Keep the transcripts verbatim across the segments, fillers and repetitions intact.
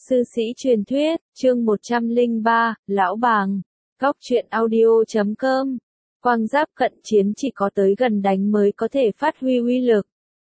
Sư sĩ truyền thuyết, chương một trăm lẻ ba, Lão Bàng. Góc truyện audio chấm com. Quang giáp cận chiến chỉ có tới gần đánh mới có thể phát huy uy lực.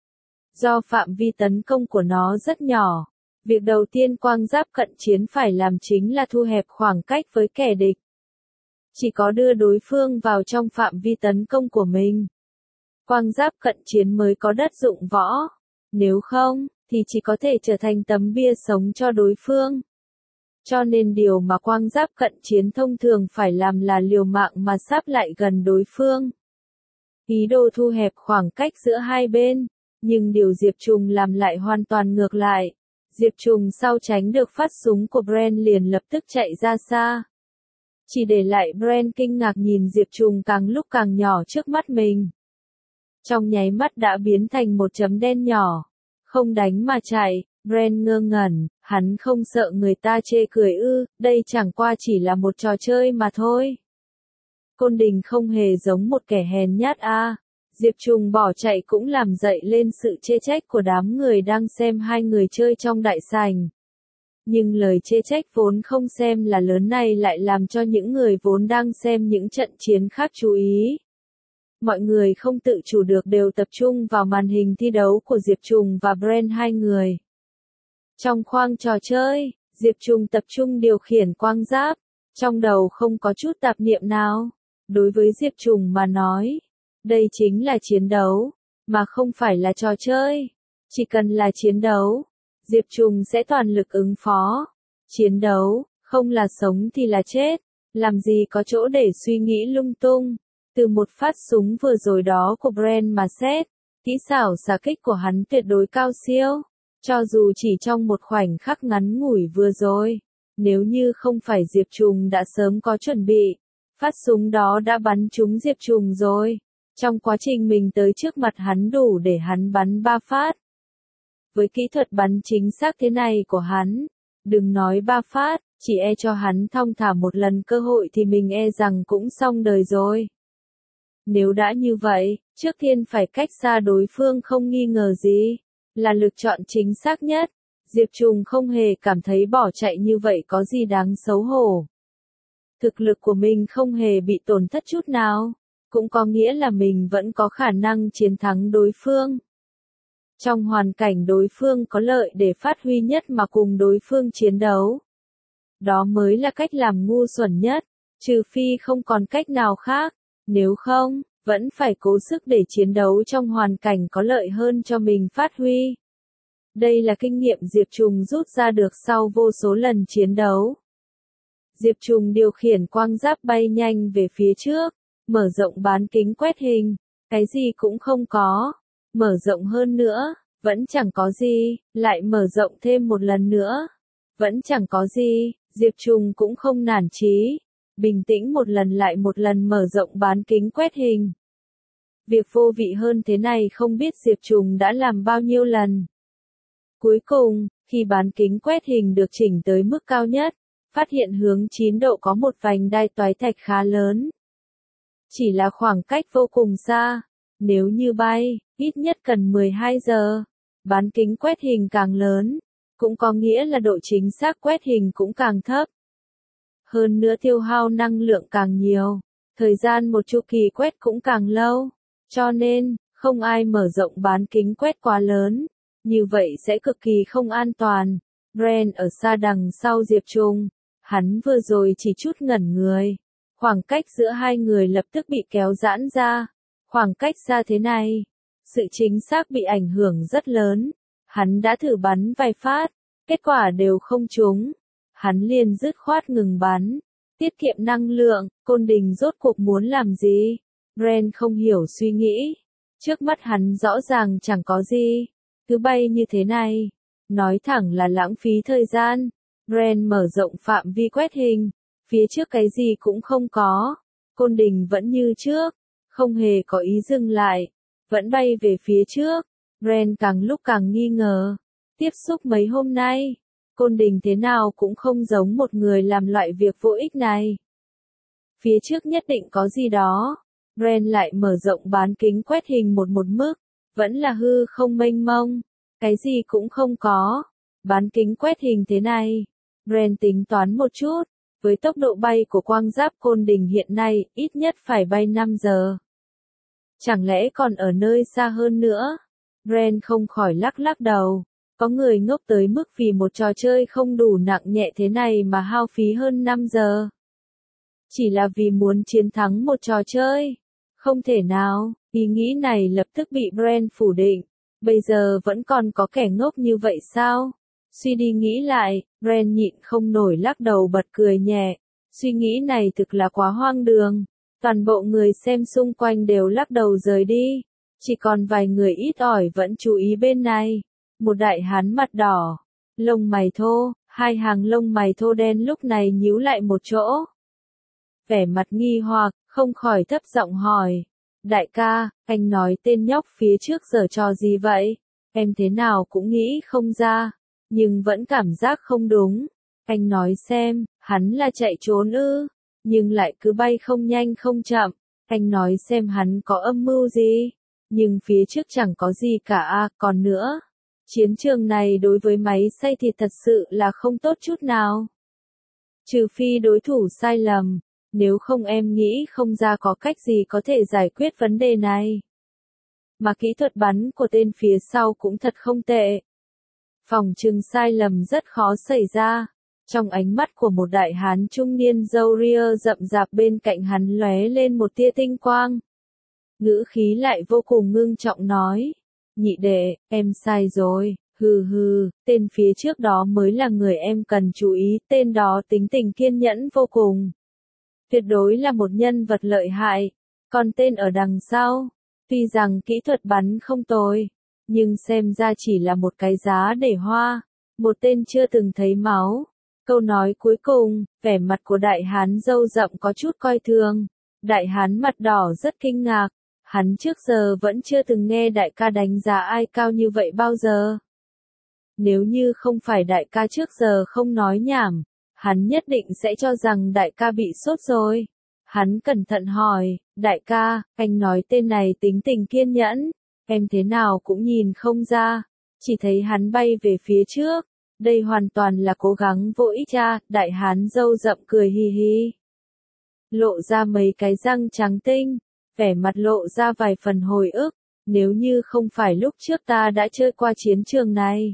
Do phạm vi tấn công của nó rất nhỏ, việc đầu tiên quang giáp cận chiến phải làm chính là thu hẹp khoảng cách với kẻ địch. Chỉ có đưa đối phương vào trong phạm vi tấn công của mình, quang giáp cận chiến mới có đất dụng võ. Nếu không, thì chỉ có thể trở thành tấm bia sống cho đối phương. Cho nên điều mà quang giáp cận chiến thông thường phải làm là liều mạng mà sáp lại gần đối phương. Ý đồ thu hẹp khoảng cách giữa hai bên, nhưng điều Diệp Trùng làm lại hoàn toàn ngược lại. Diệp Trùng sau tránh được phát súng của Bren liền lập tức chạy ra xa. Chỉ để lại Bren kinh ngạc nhìn Diệp Trùng càng lúc càng nhỏ trước mắt mình. Trong nháy mắt đã biến thành một chấm đen nhỏ. Không đánh mà chạy, Bren ngơ ngẩn, hắn không sợ người ta chê cười ư, đây chẳng qua chỉ là một trò chơi mà thôi. Côn Đình không hề giống một kẻ hèn nhát a. À. Diệp Trùng bỏ chạy cũng làm dậy lên sự chê trách của đám người đang xem hai người chơi trong đại sảnh. Nhưng lời chê trách vốn không xem là lớn này lại làm cho những người vốn đang xem những trận chiến khác chú ý. Mọi người không tự chủ được đều tập trung vào màn hình thi đấu của Diệp Trùng và Bren hai người. Trong khoang trò chơi, Diệp Trùng tập trung điều khiển quang giáp, trong đầu không có chút tạp niệm nào. Đối với Diệp Trùng mà nói, đây chính là chiến đấu, mà không phải là trò chơi. Chỉ cần là chiến đấu, Diệp Trùng sẽ toàn lực ứng phó. Chiến đấu, không là sống thì là chết, làm gì có chỗ để suy nghĩ lung tung. Từ một phát súng vừa rồi đó của Bren mà xét, kỹ xảo xạ kích của hắn tuyệt đối cao siêu. Cho dù chỉ trong một khoảnh khắc ngắn ngủi vừa rồi, nếu như không phải Diệp Trùng đã sớm có chuẩn bị, phát súng đó đã bắn trúng Diệp Trùng rồi. Trong quá trình mình tới trước mặt hắn đủ để hắn bắn ba phát. Với kỹ thuật bắn chính xác thế này của hắn, đừng nói ba phát, chỉ e cho hắn thong thả một lần cơ hội thì mình e rằng cũng xong đời rồi. Nếu đã như vậy, trước tiên phải cách xa đối phương không nghi ngờ gì, là lựa chọn chính xác nhất. Diệp Trùng không hề cảm thấy bỏ chạy như vậy có gì đáng xấu hổ. Thực lực của mình không hề bị tổn thất chút nào, cũng có nghĩa là mình vẫn có khả năng chiến thắng đối phương. Trong hoàn cảnh đối phương có lợi để phát huy nhất mà cùng đối phương chiến đấu. Đó mới là cách làm ngu xuẩn nhất, trừ phi không còn cách nào khác. Nếu không, vẫn phải cố sức để chiến đấu trong hoàn cảnh có lợi hơn cho mình phát huy. Đây là kinh nghiệm Diệp Trùng rút ra được sau vô số lần chiến đấu. Diệp Trùng điều khiển quang giáp bay nhanh về phía trước, mở rộng bán kính quét hình, cái gì cũng không có. Mở rộng hơn nữa, vẫn chẳng có gì, lại mở rộng thêm một lần nữa, vẫn chẳng có gì, Diệp Trùng cũng không nản chí. Bình tĩnh một lần lại một lần mở rộng bán kính quét hình. Việc vô vị hơn thế này không biết Diệp Trùng đã làm bao nhiêu lần. Cuối cùng, khi bán kính quét hình được chỉnh tới mức cao nhất, phát hiện hướng chín độ có một vành đai toái thạch khá lớn. Chỉ là khoảng cách vô cùng xa, nếu như bay, ít nhất cần mười hai giờ. Bán kính quét hình càng lớn, cũng có nghĩa là độ chính xác quét hình cũng càng thấp. Hơn nữa tiêu hao năng lượng càng nhiều, thời gian một chu kỳ quét cũng càng lâu, cho nên, không ai mở rộng bán kính quét quá lớn, như vậy sẽ cực kỳ không an toàn. Bren ở xa đằng sau Diệp Trùng, hắn vừa rồi chỉ chút ngẩn người, khoảng cách giữa hai người lập tức bị kéo giãn ra, khoảng cách xa thế này, sự chính xác bị ảnh hưởng rất lớn, hắn đã thử bắn vài phát, kết quả đều không trúng. Hắn liền dứt khoát ngừng bắn, tiết kiệm năng lượng. Côn Đình rốt cuộc muốn làm gì? Bren không hiểu suy nghĩ. Trước mắt hắn rõ ràng chẳng có gì, cứ bay như thế này, nói thẳng là lãng phí thời gian. Bren mở rộng phạm vi quét hình, phía trước cái gì cũng không có. Côn Đình vẫn như trước, không hề có ý dừng lại, vẫn bay về phía trước. Bren càng lúc càng nghi ngờ. Tiếp xúc mấy hôm nay, Côn Đình thế nào cũng không giống một người làm loại việc vô ích này. Phía trước nhất định có gì đó. Bren lại mở rộng bán kính quét hình một một mức, vẫn là hư không mênh mông, cái gì cũng không có. Bán kính quét hình thế này. Brand tính toán một chút, với tốc độ bay của quang giáp Côn Đình hiện nay, ít nhất phải bay năm giờ. Chẳng lẽ còn ở nơi xa hơn nữa? Brand không khỏi lắc lắc đầu. Có người ngốc tới mức vì một trò chơi không đủ nặng nhẹ thế này mà hao phí hơn năm giờ. Chỉ là vì muốn chiến thắng một trò chơi. Không thể nào, ý nghĩ này lập tức bị Brand phủ định. Bây giờ vẫn còn có kẻ ngốc như vậy sao? Suy đi nghĩ lại, Brand nhịn không nổi lắc đầu bật cười nhẹ. Suy nghĩ này thực là quá hoang đường. Toàn bộ người xem xung quanh đều lắc đầu rời đi. Chỉ còn vài người ít ỏi vẫn chú ý bên này. Một đại hán mặt đỏ, lông mày thô, hai hàng lông mày thô đen lúc này nhíu lại một chỗ. Vẻ mặt nghi hoặc, không khỏi thấp giọng hỏi. Đại ca, anh nói tên nhóc phía trước giờ trò gì vậy? Em thế nào cũng nghĩ không ra, nhưng vẫn cảm giác không đúng. Anh nói xem, hắn là chạy trốn ư, nhưng lại cứ bay không nhanh không chậm. Anh nói xem hắn có âm mưu gì, nhưng phía trước chẳng có gì cả à, còn nữa. Chiến trường này đối với máy xay thịt thật sự là không tốt chút nào. Trừ phi đối thủ sai lầm, nếu không em nghĩ không ra có cách gì có thể giải quyết vấn đề này. Mà kỹ thuật bắn của tên phía sau cũng thật không tệ. Phòng trừng sai lầm rất khó xảy ra. Trong ánh mắt của một đại hán trung niên râu ria rậm rạp bên cạnh hắn lóe lên một tia tinh quang. Ngữ khí lại vô cùng ngưng trọng nói. Nhị đệ, em sai rồi, hừ hừ, tên phía trước đó mới là người em cần chú ý, tên đó tính tình kiên nhẫn vô cùng. Tuyệt đối là một nhân vật lợi hại, còn tên ở đằng sau, tuy rằng kỹ thuật bắn không tồi, nhưng xem ra chỉ là một cái giá để hoa, một tên chưa từng thấy máu. Câu nói cuối cùng, vẻ mặt của đại hán râu rậm có chút coi thường, đại hán mặt đỏ rất kinh ngạc. Hắn trước giờ vẫn chưa từng nghe đại ca đánh giá ai cao như vậy bao giờ. Nếu như không phải đại ca trước giờ không nói nhảm, hắn nhất định sẽ cho rằng đại ca bị sốt rồi. Hắn cẩn thận hỏi, đại ca, anh nói tên này tính tình kiên nhẫn, em thế nào cũng nhìn không ra, chỉ thấy hắn bay về phía trước, đây hoàn toàn là cố gắng vô ích cha, đại hán râu rậm cười hi hi. Lộ ra mấy cái răng trắng tinh. Vẻ mặt lộ ra vài phần hồi ức, nếu như không phải lúc trước ta đã chơi qua chiến trường này.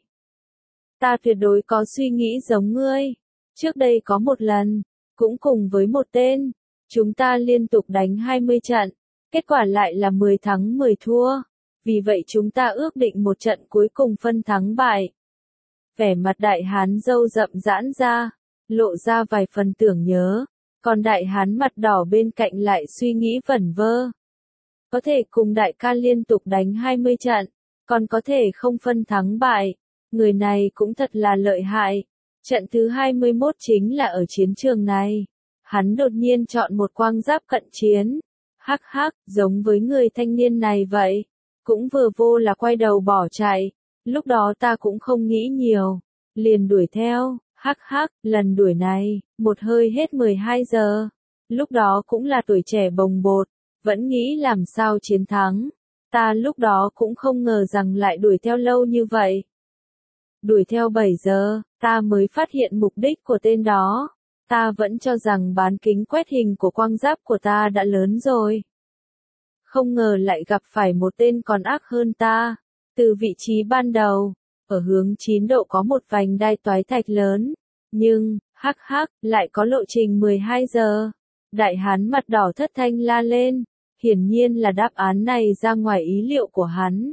Ta tuyệt đối có suy nghĩ giống ngươi. Trước đây có một lần, cũng cùng với một tên, chúng ta liên tục đánh hai mươi trận, kết quả lại là mười thắng mười thua. Vì vậy chúng ta ước định một trận cuối cùng phân thắng bại. Vẻ mặt đại hán râu rậm giãn ra, lộ ra vài phần tưởng nhớ. Còn đại hán mặt đỏ bên cạnh lại suy nghĩ vẩn vơ. Có thể cùng đại ca liên tục đánh hai mươi trận, còn có thể không phân thắng bại. Người này cũng thật là lợi hại. Trận thứ hai mươi mốt chính là ở chiến trường này. Hắn đột nhiên chọn một quang giáp cận chiến. Hắc hắc, giống với người thanh niên này vậy. Cũng vừa vô là quay đầu bỏ chạy. Lúc đó ta cũng không nghĩ nhiều. Liền đuổi theo. Hắc hắc, lần đuổi này, một hơi hết mười hai giờ. Lúc đó cũng là tuổi trẻ bồng bột, vẫn nghĩ làm sao chiến thắng. Ta lúc đó cũng không ngờ rằng lại đuổi theo lâu như vậy. Đuổi theo bảy giờ, ta mới phát hiện mục đích của tên đó. Ta vẫn cho rằng bán kính quét hình của quang giáp của ta đã lớn rồi. Không ngờ lại gặp phải một tên còn ác hơn ta. Từ vị trí ban đầu, ở hướng chín độ có một vành đai toái thạch lớn, nhưng, hắc hắc, lại có lộ trình mười hai giờ. Đại hán mặt đỏ thất thanh la lên, hiển nhiên là đáp án này ra ngoài ý liệu của hắn.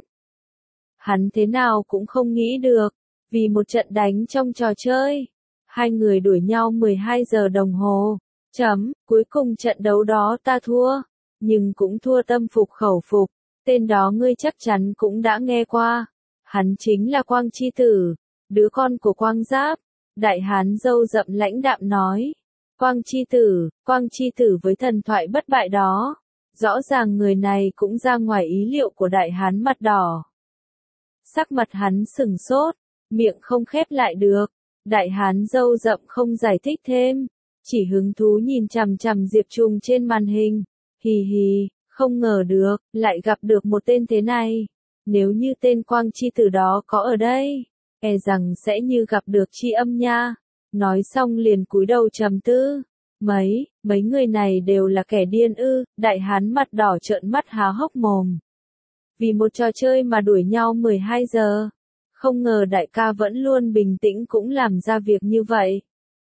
Hắn thế nào cũng không nghĩ được, vì một trận đánh trong trò chơi, hai người đuổi nhau mười hai giờ đồng hồ, chấm, cuối cùng trận đấu đó ta thua, nhưng cũng thua tâm phục khẩu phục, tên đó ngươi chắc chắn cũng đã nghe qua. Hắn chính là Quang Chi Tử, đứa con của Quang Giáp. Đại hán râu rậm lãnh đạm nói. Quang Chi Tử, Quang Chi Tử với thần thoại bất bại đó. Rõ ràng người này cũng ra ngoài ý liệu của đại hán mặt đỏ. Sắc mặt hắn sừng sốt, miệng không khép lại được. Đại hán râu rậm không giải thích thêm, chỉ hứng thú nhìn chằm chằm Diệp Trùng trên màn hình. Hì hì, không ngờ được, lại gặp được một tên thế này. Nếu như tên Quang Chi Tử đó có ở đây, e rằng sẽ như gặp được tri âm nha. Nói xong liền cúi đầu trầm tư. Mấy, mấy người này đều là kẻ điên ư, đại hán mặt đỏ trợn mắt há hốc mồm. Vì một trò chơi mà đuổi nhau mười hai giờ. Không ngờ đại ca vẫn luôn bình tĩnh cũng làm ra việc như vậy.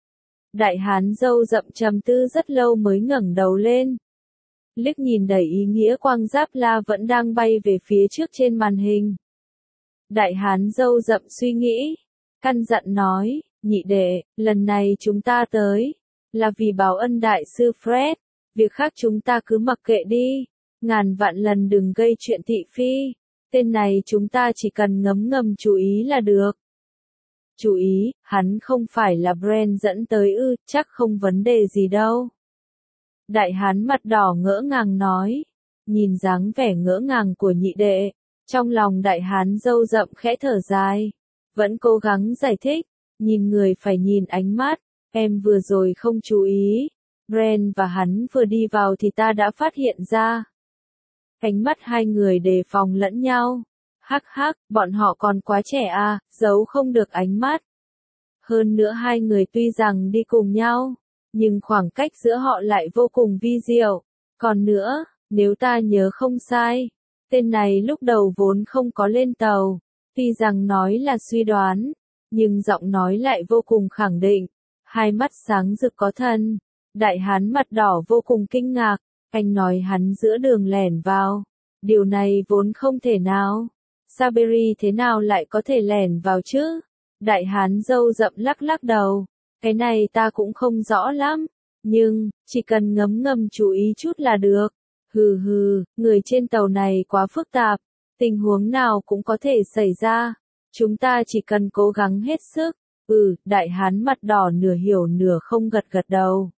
Đại hán râu rậm trầm tư rất lâu mới ngẩng đầu lên. Liếc nhìn đầy ý nghĩa quang giáp la vẫn đang bay về phía trước trên màn hình. Đại hán râu rậm suy nghĩ, căn dặn nói, nhị đệ, lần này chúng ta tới, là vì báo ân đại sư Fred, việc khác chúng ta cứ mặc kệ đi, ngàn vạn lần đừng gây chuyện thị phi, tên này chúng ta chỉ cần ngấm ngầm chú ý là được. Chú ý, hắn không phải là Brand dẫn tới ư, chắc không vấn đề gì đâu. Đại hán mặt đỏ ngỡ ngàng nói, nhìn dáng vẻ ngỡ ngàng của nhị đệ, trong lòng đại hán râu rậm khẽ thở dài, vẫn cố gắng giải thích, nhìn người phải nhìn ánh mắt, em vừa rồi không chú ý, Brand và hắn vừa đi vào thì ta đã phát hiện ra. Ánh mắt hai người đề phòng lẫn nhau, hắc hắc, bọn họ còn quá trẻ à, giấu không được ánh mắt. Hơn nữa hai người tuy rằng đi cùng nhau, nhưng khoảng cách giữa họ lại vô cùng vi diệu. Còn nữa, nếu ta nhớ không sai, tên này lúc đầu vốn không có lên tàu, tuy rằng nói là suy đoán, nhưng giọng nói lại vô cùng khẳng định, hai mắt sáng rực có thần. Đại hán mặt đỏ vô cùng kinh ngạc, anh nói hắn giữa đường lẻn vào, điều này vốn không thể nào. Saberi thế nào lại có thể lẻn vào chứ? Đại hán râu rậm lắc lắc đầu, cái này ta cũng không rõ lắm, nhưng, chỉ cần ngấm ngầm chú ý chút là được. Hừ hừ, người trên tàu này quá phức tạp, tình huống nào cũng có thể xảy ra, chúng ta chỉ cần cố gắng hết sức. Ừ, đại hán mặt đỏ nửa hiểu nửa không gật gật đầu.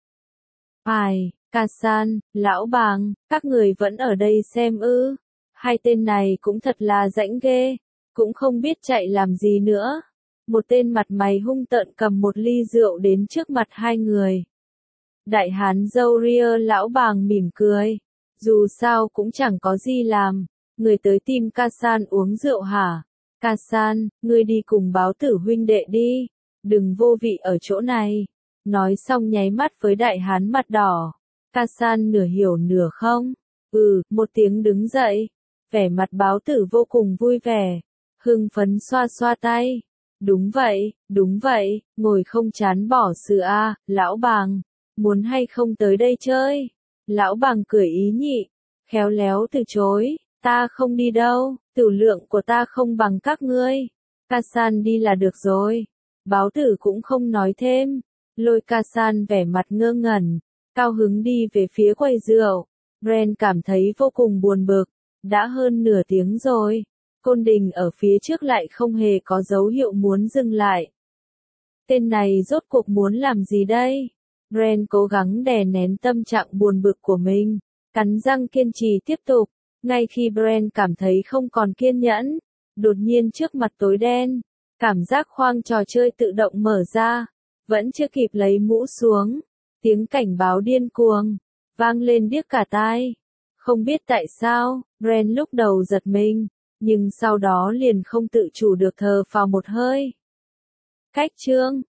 Ai, Kasan, lão bàng, các người vẫn ở đây xem ư? Hai tên này cũng thật là rãnh ghê, cũng không biết chạy làm gì nữa. Một tên mặt mày hung tợn cầm một ly rượu đến trước mặt hai người. Đại hán râu ria lão bàng mỉm cười, dù sao cũng chẳng có gì làm, người tới tìm Kasan uống rượu hả? Kasan, ngươi đi cùng báo tử huynh đệ đi, đừng vô vị ở chỗ này. Nói xong nháy mắt với đại hán mặt đỏ. Kasan nửa hiểu nửa không. Ừ, một tiếng đứng dậy. Vẻ mặt báo tử vô cùng vui vẻ. Hưng phấn xoa xoa tay. Đúng vậy, đúng vậy, ngồi không chán bỏ sự a, lão bàng. Muốn hay không tới đây chơi? Lão bàng cười ý nhị. Khéo léo từ chối. Ta không đi đâu, tử lượng của ta không bằng các ngươi. Kasan đi là được rồi. Báo tử cũng không nói thêm. Lôi Kasan vẻ mặt ngơ ngẩn, cao hứng đi về phía quầy rượu. Brand cảm thấy vô cùng buồn bực, đã hơn nửa tiếng rồi, Côn Đình ở phía trước lại không hề có dấu hiệu muốn dừng lại. Tên này rốt cuộc muốn làm gì đây? Brand cố gắng đè nén tâm trạng buồn bực của mình, cắn răng kiên trì tiếp tục. Ngay khi Brand cảm thấy không còn kiên nhẫn, đột nhiên trước mặt tối đen, cảm giác khoang trò chơi tự động mở ra. Vẫn chưa kịp lấy mũ xuống, tiếng cảnh báo điên cuồng vang lên điếc cả tai. Không biết tại sao, Brand lúc đầu giật mình, nhưng sau đó liền không tự chủ được thở phào một hơi. Cách chương